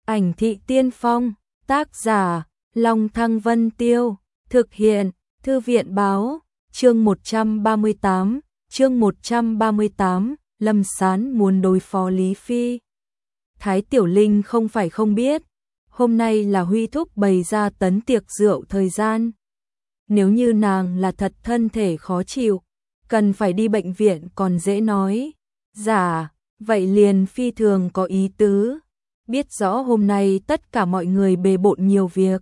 Ảnh thị tiên phong, tác giả, Long Thăng Vân Tiêu, thực hiện, Thư viện báo, chương 138, Lâm Sán muốn đối phó Lý Phi. Thái Tiểu Linh không phải không biết, hôm nay là Huy thúc bày ra tấn tiệc rượu thời gian. Nếu như nàng là thật thân thể khó chịu, cần phải đi bệnh viện còn dễ nói. Dạ, vậy liền phi thường có ý tứ. Biết rõ hôm nay tất cả mọi người bề bộn nhiều việc,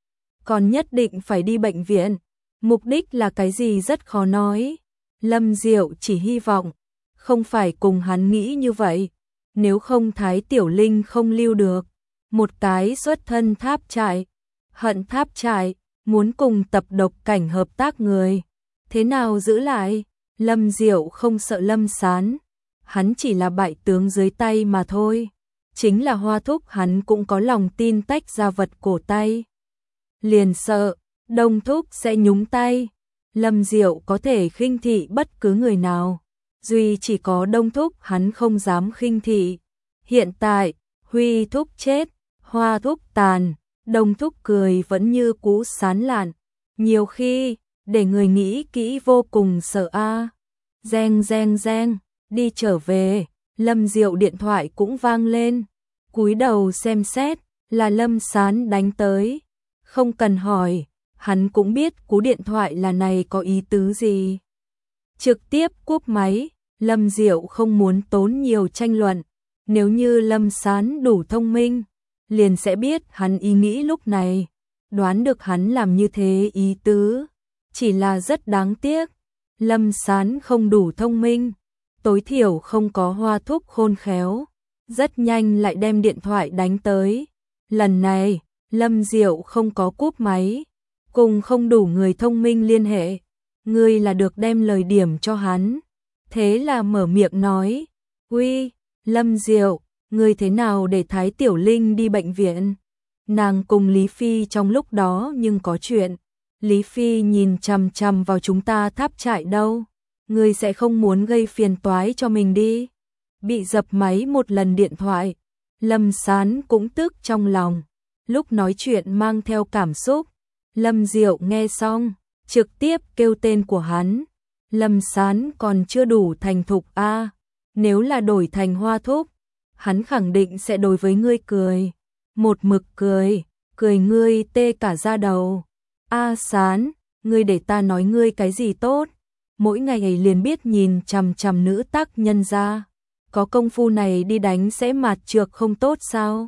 còn nhất định phải đi bệnh viện. Mục đích là cái gì rất khó nói. Lâm Diệu chỉ hy vọng không phải cùng hắn nghĩ như vậy, nếu không Thái Tiểu Linh không lưu được. Một cái xuất thân Tháp Trại, hận Tháp Trại, muốn cùng Tập Độc Cảnh hợp tác người, thế nào giữ lại? Lâm Diệu không sợ Lâm Sán, hắn chỉ là bại tướng dưới tay mà thôi. Chính là Hoa thúc hắn cũng có lòng tin tách ra vật cổ tay, liền sợ Đông thúc sẽ nhúng tay. Lâm Diệu có thể khinh thị bất cứ người nào, duy chỉ có Đông thúc hắn không dám khinh thị. Hiện tại Huy thúc chết, Hoa thúc tàn, Đông thúc cười vẫn như cũ sán lạn, nhiều khi để người nghĩ kỹ vô cùng sợ a. Reng reng reng, đi trở về. Lâm Diệu điện thoại cũng vang lên, cúi đầu xem xét, là Lâm Sán đánh tới. Không cần hỏi, hắn cũng biết cú điện thoại là này có ý tứ gì. Trực tiếp cúp máy. Lâm Diệu không muốn tốn nhiều tranh luận, nếu như Lâm Sán đủ thông minh, liền sẽ biết hắn ý nghĩ lúc này, đoán được hắn làm như thế ý tứ. Chỉ là rất đáng tiếc, Lâm Sán không đủ thông minh, tối thiểu không có Hoa thúc khôn khéo. Rất nhanh lại đem điện thoại đánh tới. Lần này, Lâm Diệu không có cúp máy, cùng không đủ người thông minh liên hệ, ngươi là được đem lời điểm cho hắn. Thế là mở miệng nói, uy, Lâm Diệu, ngươi thế nào để Thái Tiểu Linh đi bệnh viện? Nàng cùng Lý Phi trong lúc đó nhưng có chuyện. Lý Phi nhìn chằm chằm vào chúng ta Tháp Trại đâu, ngươi sẽ không muốn gây phiền toái cho mình đi. Bị dập máy một lần điện thoại, Lâm Sán cũng tức trong lòng, lúc nói chuyện mang theo cảm xúc. Lâm Diệu nghe xong, trực tiếp kêu tên của hắn. Lâm Sán còn chưa đủ thành thục a, nếu là đổi thành Hoa thúc, hắn khẳng định sẽ đối với ngươi cười, một mực cười, cười ngươi tê cả da đầu. A Sán, ngươi để ta nói ngươi cái gì tốt, mỗi ngày ấy liền biết nhìn chằm chằm nữ tác nhân ra, có công phu này đi đánh sẽ mạt trược không tốt sao?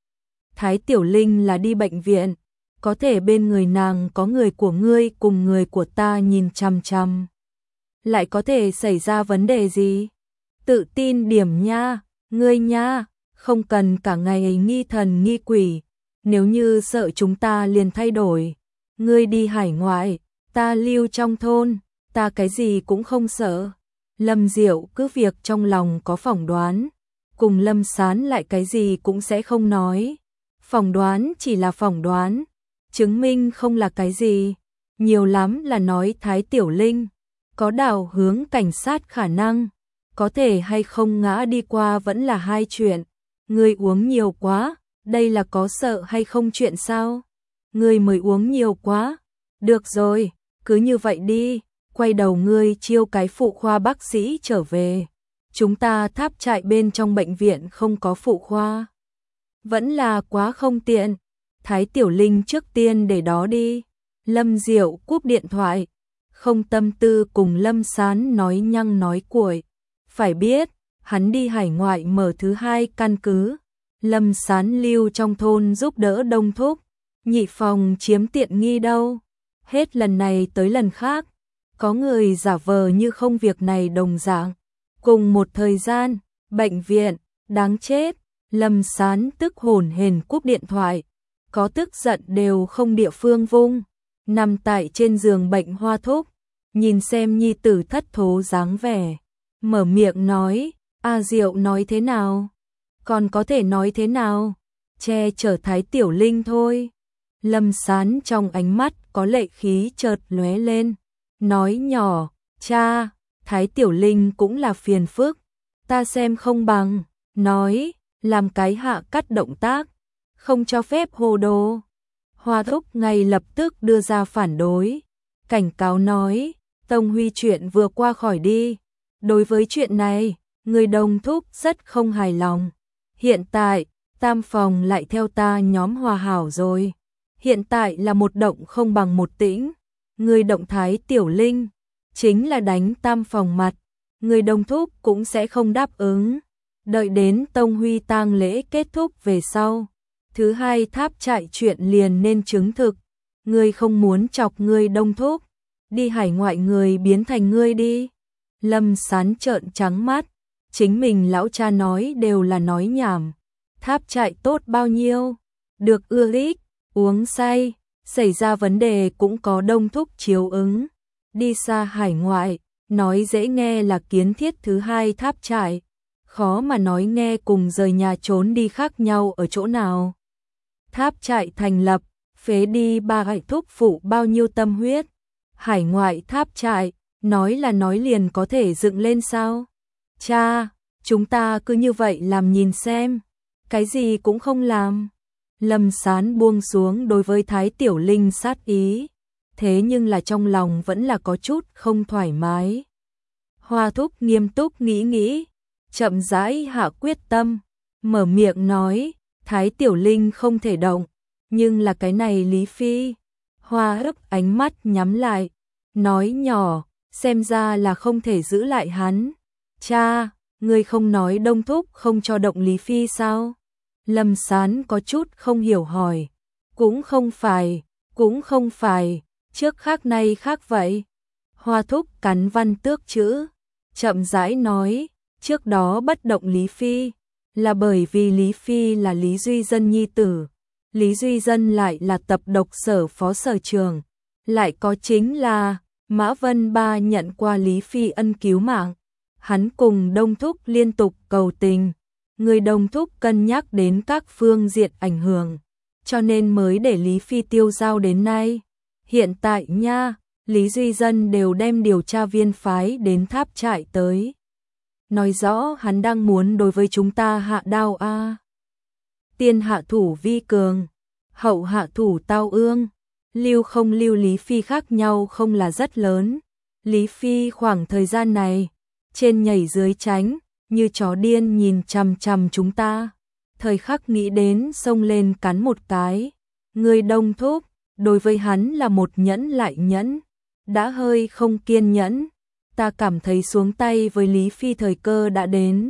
Thái Tiểu Linh là đi bệnh viện, có thể bên người nàng có người của ngươi cùng người của ta nhìn chằm chằm, lại có thể xảy ra vấn đề gì? Tự tin điểm nha, ngươi nha, không cần cả ngày ấy nghi thần nghi quỷ, nếu như sợ chúng ta liền thay đổi. Ngươi đi hải ngoại, ta lưu trong thôn, ta cái gì cũng không sợ. Lâm Diệu cứ việc trong lòng có phỏng đoán, cùng Lâm Sán lại cái gì cũng sẽ không nói. Phỏng đoán chỉ là phỏng đoán, chứng minh không là cái gì. Nhiều lắm là nói Thái Tiểu Linh có đảo hướng cảnh sát khả năng, có thể hay không ngã đi qua vẫn là hai chuyện. Ngươi uống nhiều quá, đây là có sợ hay không chuyện sao? Ngươi mới uống nhiều quá. Được rồi, cứ như vậy đi, quay đầu ngươi chiêu cái phụ khoa bác sĩ trở về. Chúng ta Tháp Trại bên trong bệnh viện không có phụ khoa, vẫn là quá không tiện. Thái Tiểu Linh trước tiên để đó đi. Lâm Diệu cúp điện thoại, không tâm tư cùng Lâm Sán nói nhăng nói cuội. Phải biết, hắn đi hải ngoại mở thứ hai căn cứ, Lâm Sán lưu trong thôn giúp đỡ Đông thúc, nhị phòng chiếm tiện nghi đâu. Hết lần này tới lần khác, có người giả vờ như không việc này đồng dạng. Cùng một thời gian, bệnh viện, đáng chết. Lâm Sán tức hổn hển cúp điện thoại, có tức giận đều không địa phương vung. Nằm tại trên giường bệnh Hoa thúc, nhìn xem nhi tử thất thố dáng vẻ, mở miệng nói, A Diệu nói thế nào? Còn có thể nói thế nào? Che chở Thái Tiểu Linh thôi. Lâm Sán trong ánh mắt có lệ khí chợt lóe lên, nói nhỏ, cha, Thái Tiểu Linh cũng là phiền phức, ta xem không bằng, nói, làm cái hạ cắt động tác, không cho phép hồ đồ. Hoa Thúc ngay lập tức đưa ra phản đối, cảnh cáo nói, Tông Huy chuyện vừa qua khỏi đi. Đối với chuyện này, người Đồng Thúc rất không hài lòng. Hiện tại, Tam Phòng lại theo ta nhóm hòa hảo rồi. Hiện tại là một động không bằng một tĩnh. Người động thái Tiểu Linh, chính là đánh Tam Phòng mặt. Người Đồng Thúc cũng sẽ không đáp ứng. Đợi đến Tông Huy tang lễ kết thúc về sau. Thứ hai tháp trại chuyện liền nên chứng thực. Ngươi không muốn chọc người Đông Thúc. Đi hải ngoại người biến thành ngươi đi. Lâm Sán trợn trắng mắt. Chính mình lão cha nói đều là nói nhảm. Tháp trại tốt bao nhiêu. Được ưa thích, uống say. Xảy ra vấn đề cũng có Đông Thúc chiếu ứng. Đi xa hải ngoại. Nói dễ nghe là kiến thiết thứ hai tháp trại. Khó mà nói nghe cùng rời nhà trốn đi khác nhau ở chỗ nào. Tháp trại thành lập, phế đi ba gạch thúc phụ bao nhiêu tâm huyết. Hải ngoại tháp trại, nói là nói liền có thể dựng lên sao? Cha, chúng ta cứ như vậy làm nhìn xem. Cái gì cũng không làm. Lâm Sán buông xuống đối với Thái Tiểu Linh sát ý. Thế nhưng là trong lòng vẫn là có chút không thoải mái. Hoa Thúc nghiêm túc nghĩ, chậm rãi hạ quyết tâm, mở miệng nói, Thái Tiểu Linh không thể động, nhưng là cái này Lý Phi. Hoa ấp ánh mắt nhắm lại, nói nhỏ, xem ra là không thể giữ lại hắn. Cha, ngươi không nói Đông Thúc không cho động Lý Phi sao? Lâm Sán có chút không hiểu hỏi. Cũng không phải, trước khác nay khác vậy. Hoa Thúc cắn văn tước chữ, chậm rãi nói, trước đó bất động Lý Phi, là bởi vì Lý Phi là Lý Duy Dân nhi tử. Lý Duy Dân lại là tập độc sở phó sở trường. Lại có chính là, Mã Vân Ba nhận qua Lý Phi ân cứu mạng. Hắn cùng Đông Thúc liên tục cầu tình. Người Đông Thúc cân nhắc đến các phương diện ảnh hưởng. Cho nên mới để Lý Phi tiêu giao đến nay. Hiện tại nha, Lý Duy Dân đều đem điều tra viên phái đến tháp trại tới. Nói rõ hắn đang muốn đối với chúng ta hạ đao a. Tiên hạ thủ vi cường, hậu hạ thủ tao ương. Lưu không lưu Lý Phi khác nhau không là rất lớn. Lý Phi khoảng thời gian này, trên nhảy dưới tránh, như chó điên nhìn chằm chằm chúng ta. Thời khắc nghĩ đến xông lên cắn một cái. Người Đông Thúc, đối với hắn là một nhẫn lại nhẫn. Đã hơi không kiên nhẫn. Ta cảm thấy xuống tay với Lý Phi thời cơ đã đến.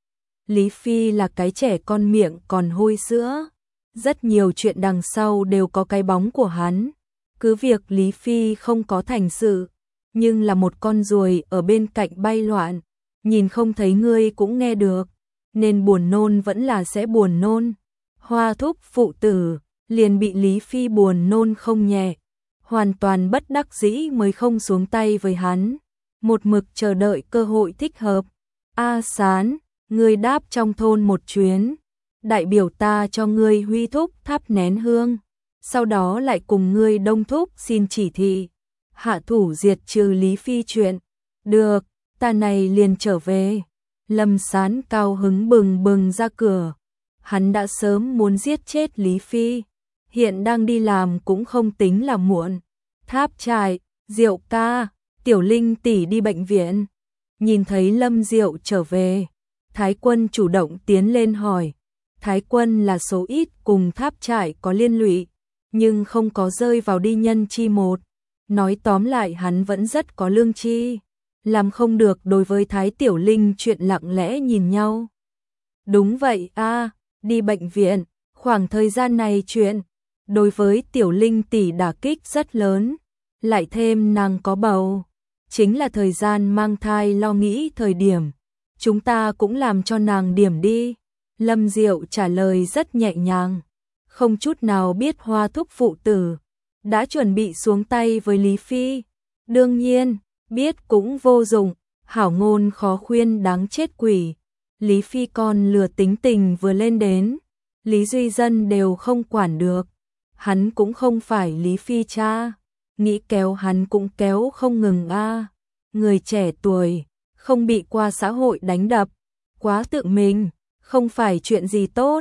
Lý Phi là cái trẻ con miệng còn hôi sữa. Rất nhiều chuyện đằng sau đều có cái bóng của hắn. Cứ việc Lý Phi không có thành sự, nhưng là một con ruồi ở bên cạnh bay loạn. Nhìn không thấy ngươi cũng nghe được. Nên buồn nôn vẫn là sẽ buồn nôn. Hoa Thúc phụ tử, liền bị Lý Phi buồn nôn không nhẹ. Hoàn toàn bất đắc dĩ mới không xuống tay với hắn. Một mực chờ đợi cơ hội thích hợp. A Sán, ngươi đáp trong thôn một chuyến. Đại biểu ta cho ngươi Huy Thúc thắp nén hương. Sau đó lại cùng ngươi Đông Thúc xin chỉ thị. Hạ thủ diệt trừ Lý Phi chuyện. Được, ta này liền trở về. Lâm Sán cao hứng bừng bừng ra cửa. Hắn đã sớm muốn giết chết Lý Phi. Hiện đang đi làm cũng không tính là muộn. Tháp trại, Diệu ca, Tiểu Linh tỷ đi bệnh viện. Nhìn thấy Lâm Diệu trở về, Thái Quân chủ động tiến lên hỏi. Thái Quân là số ít cùng tháp trại có liên lụy, nhưng không có rơi vào đi nhân chi một. Nói tóm lại hắn vẫn rất có lương chi. Làm không được đối với Thái Tiểu Linh chuyện lặng lẽ nhìn nhau. Đúng vậy a, đi bệnh viện, khoảng thời gian này chuyện. Đối với Tiểu Linh tỷ đả kích rất lớn. Lại thêm nàng có bầu. Chính là thời gian mang thai lo nghĩ thời điểm. Chúng ta cũng làm cho nàng điểm đi. Lâm Diệu trả lời rất nhẹ nhàng. Không chút nào biết Hoa Thúc phụ tử đã chuẩn bị xuống tay với Lý Phi. Đương nhiên, biết cũng vô dụng. Hảo ngôn khó khuyên đáng chết quỷ. Lý Phi con lừa tính tình vừa lên đến. Lý Duy Dân đều không quản được. Hắn cũng không phải Lý Phi cha. Nghĩ kéo hắn cũng kéo không ngừng a. Người trẻ tuổi, không bị qua xã hội đánh đập. Quá tự mình, không phải chuyện gì tốt.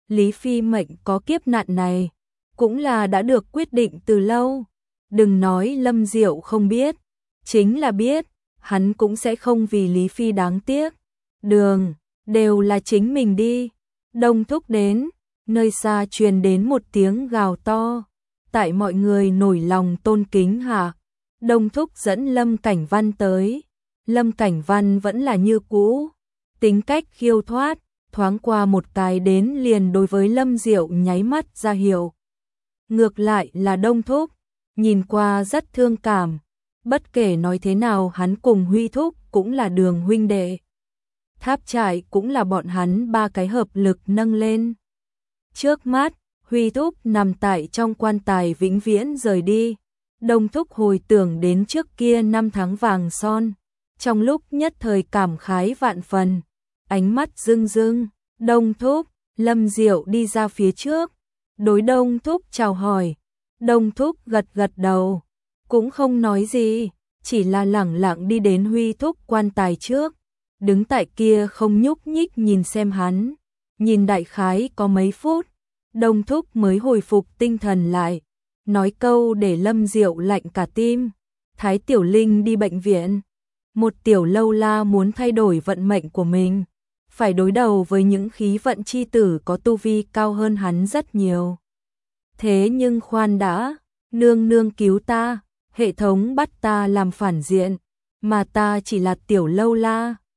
Lý Phi mệnh có kiếp nạn này, cũng là đã được quyết định từ lâu. Đừng nói Lâm Diệu không biết, chính là biết, hắn cũng sẽ không vì Lý Phi đáng tiếc. Đường, đều là chính mình đi. Đông Thúc đến, nơi xa truyền đến một tiếng gào to. Tại mọi người nổi lòng tôn kính hạ, Đông Thúc dẫn Lâm Cảnh Văn tới. Lâm Cảnh Văn vẫn là như cũ, tính cách khiêu thoát, thoáng qua một cái đến liền đối với Lâm Diệu nháy mắt ra hiệu. Ngược lại là Đông Thúc, nhìn qua rất thương cảm, bất kể nói thế nào hắn cùng Huy Thúc cũng là Đường huynh đệ. Tháp trại cũng là bọn hắn ba cái hợp lực nâng lên. Trước mắt, Huy Thúc nằm tại trong quan tài vĩnh viễn rời đi. Đông Thúc hồi tưởng đến trước kia 5 tháng vàng son, trong lúc nhất thời cảm khái vạn phần, ánh mắt rưng rưng. Đông Thúc, Lâm Diệu đi ra phía trước, đối Đông Thúc chào hỏi. Đông Thúc gật gật đầu, cũng không nói gì, chỉ là lẳng lặng đi đến Huy Thúc quan tài trước, đứng tại kia không nhúc nhích nhìn xem hắn. Nhìn đại khái có mấy phút, Đông Thúc mới hồi phục tinh thần lại, nói câu để Lâm Diệu lạnh cả tim. Thái Tiểu Linh đi bệnh viện, một tiểu lâu la muốn thay đổi vận mệnh của mình, phải đối đầu với những khí vận chi tử có tu vi cao hơn hắn rất nhiều. Thế nhưng khoan đã, nương nương cứu ta, hệ thống bắt ta làm phản diện, mà ta chỉ là tiểu lâu la.